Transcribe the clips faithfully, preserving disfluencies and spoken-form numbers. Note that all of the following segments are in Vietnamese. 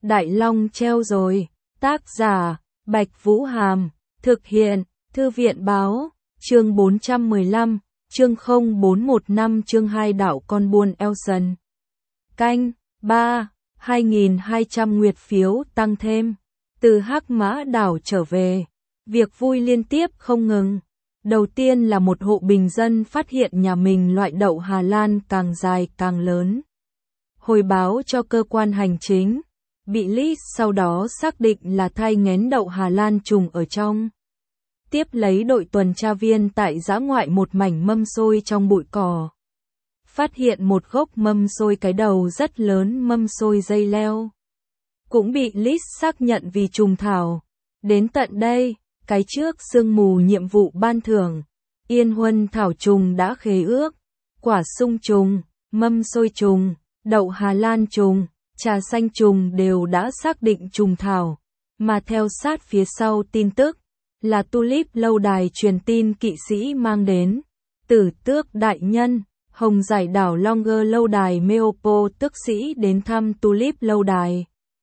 Đại Long treo rồi. Tác giả, Bạch Vũ Hàm. Thực hiện, Thư viện Báo. Chương bốn trăm mười lăm, chương không bốn một năm chương hai đạo con buôn Elson. Canh, ba, hai nghìn hai trăm nguyệt phiếu tăng thêm. Từ Hắc Mã đảo trở về. Việc vui liên tiếp không ngừng. Đầu tiên là một hộ bình dân phát hiện nhà mình loại đậu Hà Lan càng dài càng lớn. Hồi báo cho cơ quan hành chính. Bị Liz sau đó xác định là thai nghén đậu Hà Lan trùng ở trong. Tiếp lấy đội tuần tra viên tại dã ngoại một mảnh mâm xôi trong bụi cỏ. Phát hiện một gốc mâm xôi cái đầu rất lớn mâm xôi dây leo. Cũng bị Liz xác nhận vì trùng thảo. Đến tận đây, cái trước sương mù nhiệm vụ ban thưởng. Yên huân thảo trùng đã khế ước. Quả sung trùng, mâm xôi trùng, đậu Hà Lan trùng, trà xanh trùng đều đã xác định trùng thảo. Mà theo sát phía sau tin tức là Tulip lâu đài truyền tin kỵ sĩ mang đến. Tử tước đại nhân, Hồng Giải đảo Longer lâu đài Meopo tước sĩ đến thăm Tulip lâu đài.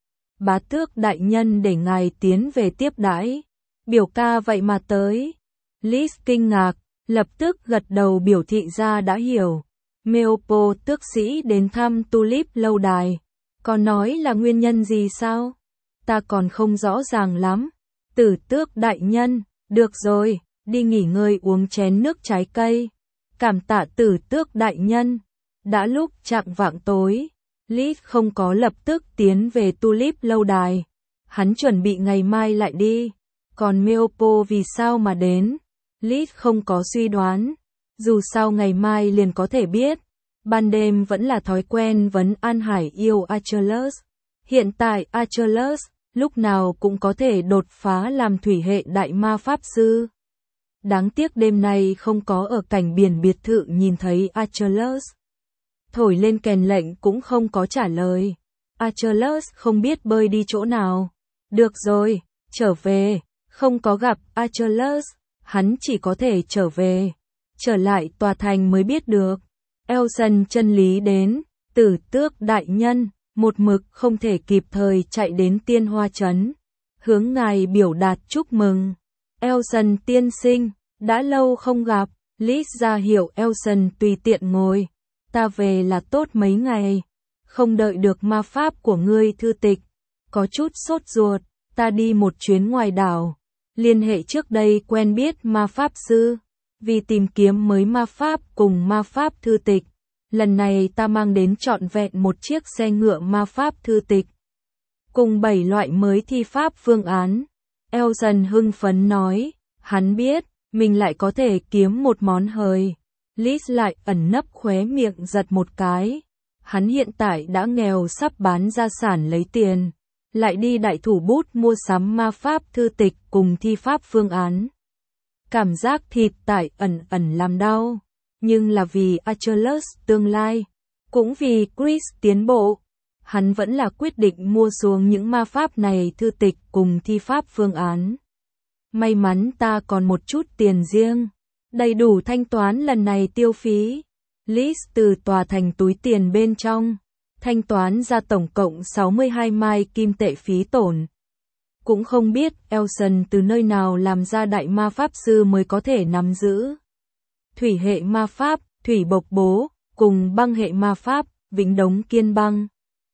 Bá tước đại nhân để ngài tiến về tiếp đãi. Biểu ca vậy mà tới. Liz kinh ngạc, lập tức gật đầu biểu thị ra đã hiểu. Meopo tước sĩ đến thăm Tulip lâu đài. Còn nói là nguyên nhân gì sao? Ta còn không rõ ràng lắm. Tử tước đại nhân, được rồi, đi nghỉ ngơi uống chén nước trái cây. Cảm tạ tử tước đại nhân. Đã lúc chạng vạng tối, Liz không có lập tức tiến về Tulip lâu đài. Hắn chuẩn bị ngày mai lại đi. Còn Meopo vì sao mà đến? Liz không có suy đoán. Dù sao ngày mai liền có thể biết. Ban đêm vẫn là thói quen vấn An Hải yêu Achilles. Hiện tại Achilles lúc nào cũng có thể đột phá làm thủy hệ đại ma pháp sư. Đáng tiếc đêm nay không có ở cảnh biển biệt thự nhìn thấy Achilles. Thổi lên kèn lệnh cũng không có trả lời. Achilles không biết bơi đi chỗ nào. Được rồi, trở về. Không có gặp Achilles, hắn chỉ có thể trở về. Trở lại tòa thành mới biết được. Elson chân lý đến, tử tước đại nhân, một mực không thể kịp thời chạy đến tiên hoa trấn. Hướng ngài biểu đạt chúc mừng. Elson tiên sinh, đã lâu không gặp. Liz ra hiệu Elson tùy tiện ngồi. Ta về là tốt mấy ngày. Không đợi được ma pháp của ngươi thư tịch. Có chút sốt ruột, ta đi một chuyến ngoài đảo. Liên hệ trước đây quen biết ma pháp sư. Vì tìm kiếm mới ma pháp cùng ma pháp thư tịch. Lần này ta mang đến trọn vẹn một chiếc xe ngựa ma pháp thư tịch. Cùng bảy loại mới thi pháp phương án. Elson hưng phấn nói. Hắn biết, mình lại có thể kiếm một món hời. Liz lại ẩn nấp khóe miệng giật một cái. Hắn hiện tại đã nghèo sắp bán gia sản lấy tiền. Lại đi đại thủ bút mua sắm ma pháp thư tịch cùng thi pháp phương án. Cảm giác thịt tại ẩn ẩn làm đau. Nhưng là vì Achilles tương lai. Cũng vì Chris tiến bộ. Hắn vẫn là quyết định mua xuống những ma pháp này thư tịch cùng thi pháp phương án. May mắn ta còn một chút tiền riêng. Đầy đủ thanh toán lần này tiêu phí. Liz từ tòa thành túi tiền bên trong. Thanh toán ra tổng cộng sáu mươi hai mai kim tệ phí tổn. Cũng không biết Elson từ nơi nào làm ra đại ma pháp sư mới có thể nắm giữ. Thủy hệ ma pháp, thủy bộc bố, cùng băng hệ ma pháp, vĩnh đống kiên băng.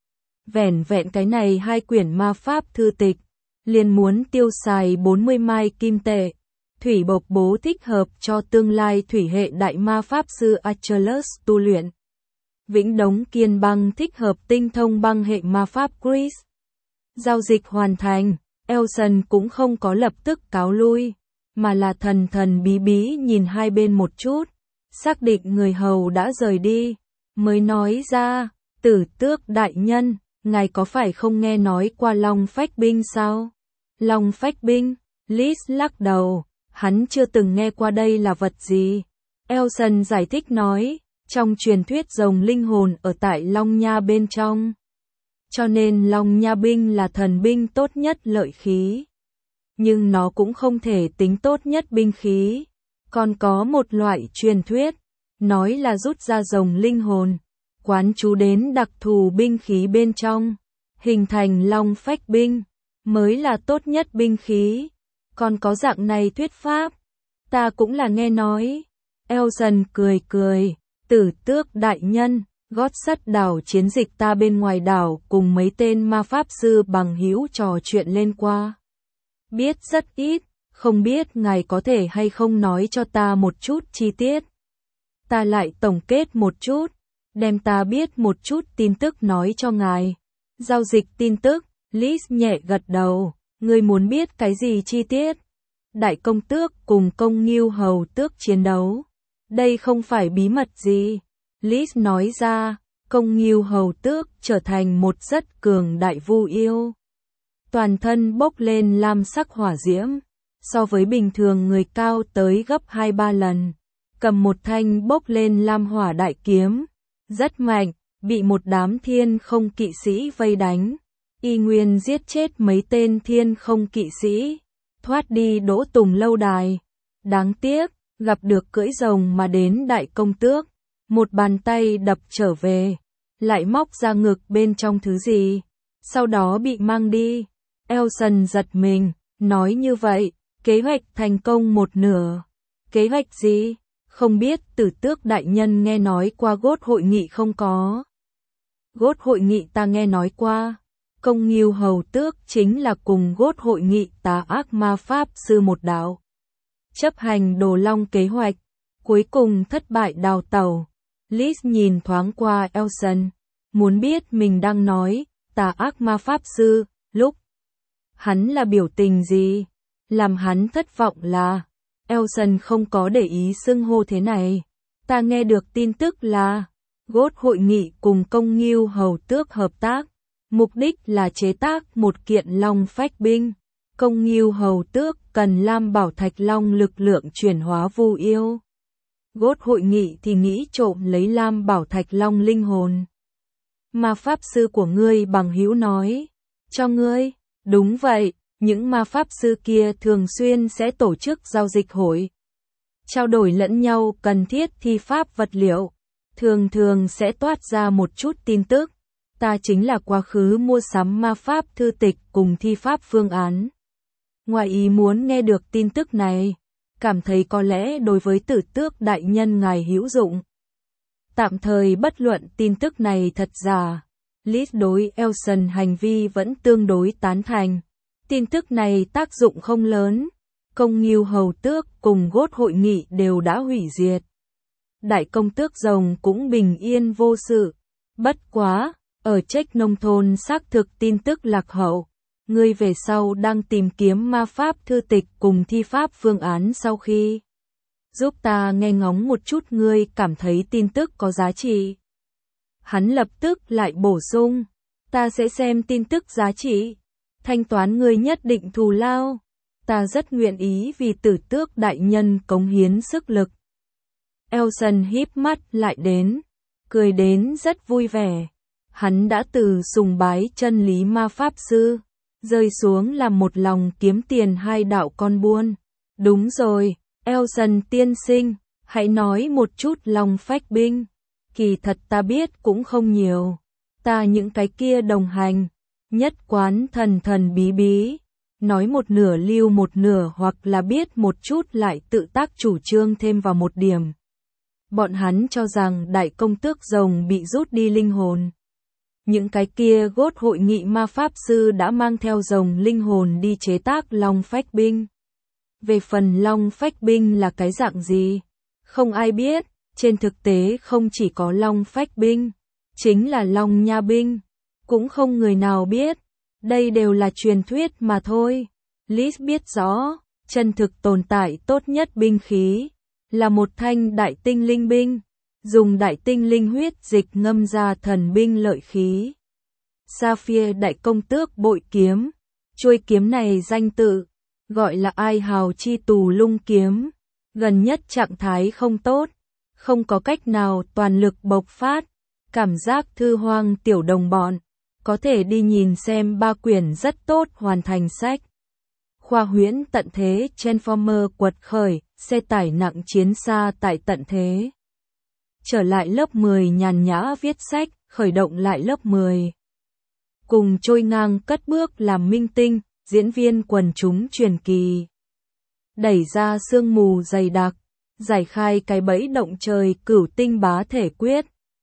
Vẻn vẹn cái này hai quyển ma pháp thư tịch, liền muốn tiêu xài bốn mươi mai kim tệ. Thủy bộc bố thích hợp cho tương lai thủy hệ đại ma pháp sư Achilles tu luyện. Vĩnh đống kiên băng thích hợp tinh thông băng hệ ma pháp Chris. Giao dịch hoàn thành, Elson cũng không có lập tức cáo lui, mà là thần thần bí bí nhìn hai bên một chút, xác định người hầu đã rời đi, mới nói ra, tử tước đại nhân, ngài có phải không nghe nói qua Long Phách binh sao? Long Phách binh, Liz lắc đầu, hắn chưa từng nghe qua đây là vật gì. Elson giải thích nói, trong truyền thuyết rồng linh hồn ở tại Long Nha bên trong. Cho nên Long Nha binh là thần binh tốt nhất lợi khí. Nhưng nó cũng không thể tính tốt nhất binh khí. Còn có một loại truyền thuyết, nói là rút ra rồng linh hồn, quán chú đến đặc thù binh khí bên trong. hình thành long phách binh, mới là tốt nhất binh khí. Còn có dạng này thuyết pháp, ta cũng là nghe nói. Elson cười cười, Tử Tước đại nhân, gót sắt đảo chiến dịch ta bên ngoài đảo cùng mấy tên ma pháp sư bằng hữu trò chuyện lên qua. Biết rất ít, không biết ngài có thể hay không nói cho ta một chút chi tiết. Ta lại tổng kết một chút, đem ta biết một chút tin tức nói cho ngài. Giao dịch tin tức, Liz nhẹ gật đầu, ngươi muốn biết cái gì chi tiết? Đại công tước cùng công nghiêu hầu tước chiến đấu. Đây không phải bí mật gì. Liz nói ra, công nghiêu hầu tước trở thành một rất cường đại vu yêu. Toàn thân bốc lên lam sắc hỏa diễm, so với bình thường người cao tới gấp hai ba lần. Cầm một thanh bốc lên lam hỏa đại kiếm, rất mạnh, bị một đám thiên không kỵ sĩ vây đánh. Y nguyên giết chết mấy tên thiên không kỵ sĩ, thoát đi Đỗ Tùng lâu đài. Đáng tiếc, gặp được cưỡi rồng mà đến đại công tước, một bàn tay đập trở về, lại móc ra ngực bên trong thứ gì, sau đó bị mang đi. Elson giật mình, nói như vậy, kế hoạch thành công một nửa. Kế hoạch gì? Không biết. Tử Tước đại nhân nghe nói qua Gốt hội nghị không có? Gốt hội nghị ta nghe nói qua. Công nghiêu hầu tước chính là cùng Gốt hội nghị tà ác ma pháp sư một đạo. Chấp hành đồ long kế hoạch, cuối cùng thất bại đào tẩu. Liz nhìn thoáng qua Elson, muốn biết mình đang nói tà ác ma pháp sư, lúc hắn là biểu tình gì? Làm hắn thất vọng là Elson không có để ý xưng hô thế này. Ta nghe được tin tức là Gốt hội nghị cùng công nghiêu hầu tước hợp tác, mục đích là chế tác một kiện long phách binh. Công nghiêu hầu tước cần lam bảo thạch long lực lượng chuyển hóa vu yêu. Gốt hội nghị thì nghĩ trộm lấy lam bảo thạch long linh hồn. Ma pháp sư của ngươi bằng hữu nói cho ngươi. Đúng vậy, những ma pháp sư kia thường xuyên sẽ tổ chức giao dịch hội, trao đổi lẫn nhau cần thiết thi pháp vật liệu, thường thường sẽ toát ra một chút tin tức. Ta chính là quá khứ mua sắm ma pháp thư tịch cùng thi pháp phương án. Ngoài ý muốn nghe được tin tức này, cảm thấy có lẽ đối với Tử Tước đại nhân ngài hữu dụng. Tạm thời bất luận tin tức này thật giả, Liz đối Elson hành vi vẫn tương đối tán thành. Tin tức này tác dụng không lớn, công nghiêu hầu tước cùng Gốt hội nghị đều đã hủy diệt. Đại công tước rồng cũng bình yên vô sự. Bất quá, ở trách nông thôn xác thực tin tức lạc hậu. Ngươi về sau đang tìm kiếm ma pháp thư tịch cùng thi pháp phương án sau khi giúp ta nghe ngóng một chút ngươi cảm thấy tin tức có giá trị. Hắn lập tức lại bổ sung, ta sẽ xem tin tức giá trị, thanh toán ngươi nhất định thù lao. Ta rất nguyện ý vì Tử Tước đại nhân cống hiến sức lực. Elson híp mắt lại đến, cười đến rất vui vẻ. Hắn đã từ sùng bái chân lý ma pháp sư, rơi xuống làm một lòng kiếm tiền hai đạo con buôn. Đúng rồi, Elson tiên sinh, hãy nói một chút long phách binh. Kỳ thật ta biết cũng không nhiều. Ta những cái kia đồng hành, nhất quán thần thần bí bí, nói một nửa lưu một nửa hoặc là biết một chút lại tự tác chủ trương thêm vào một điểm. Bọn hắn cho rằng đại công tước rồng bị rút đi linh hồn. Những cái kia Gốt hội nghị ma pháp sư đã mang theo rồng linh hồn đi chế tác long phách binh. Về phần long phách binh là cái dạng gì, không ai biết. Trên thực tế không chỉ có long phách binh, chính là long nha binh, cũng không người nào biết. Đây đều là truyền thuyết mà thôi. Liz biết rõ, chân thực tồn tại tốt nhất binh khí là một thanh đại tinh linh binh, dùng đại tinh linh huyết dịch ngâm ra thần binh lợi khí. Sapphire đại công tước bội kiếm, chuôi kiếm này danh tự gọi là Ai Hào chi tù lung kiếm, gần nhất trạng thái không tốt, không có cách nào toàn lực bộc phát, cảm giác thư hoang tiểu đồng bọn, có thể đi nhìn xem ba quyển rất tốt hoàn thành sách. Khoa huyễn tận thế Transformer quật khởi, xe tải nặng chiến xa tại tận thế. Trở lại lớp mười nhàn nhã viết sách, khởi động lại lớp mười. cùng trôi ngang cất bước làm minh tinh, diễn viên quần chúng truyền kỳ. Đẩy ra sương mù dày đặc, giải khai cái bẫy động trời cửu tinh bá thể quyết.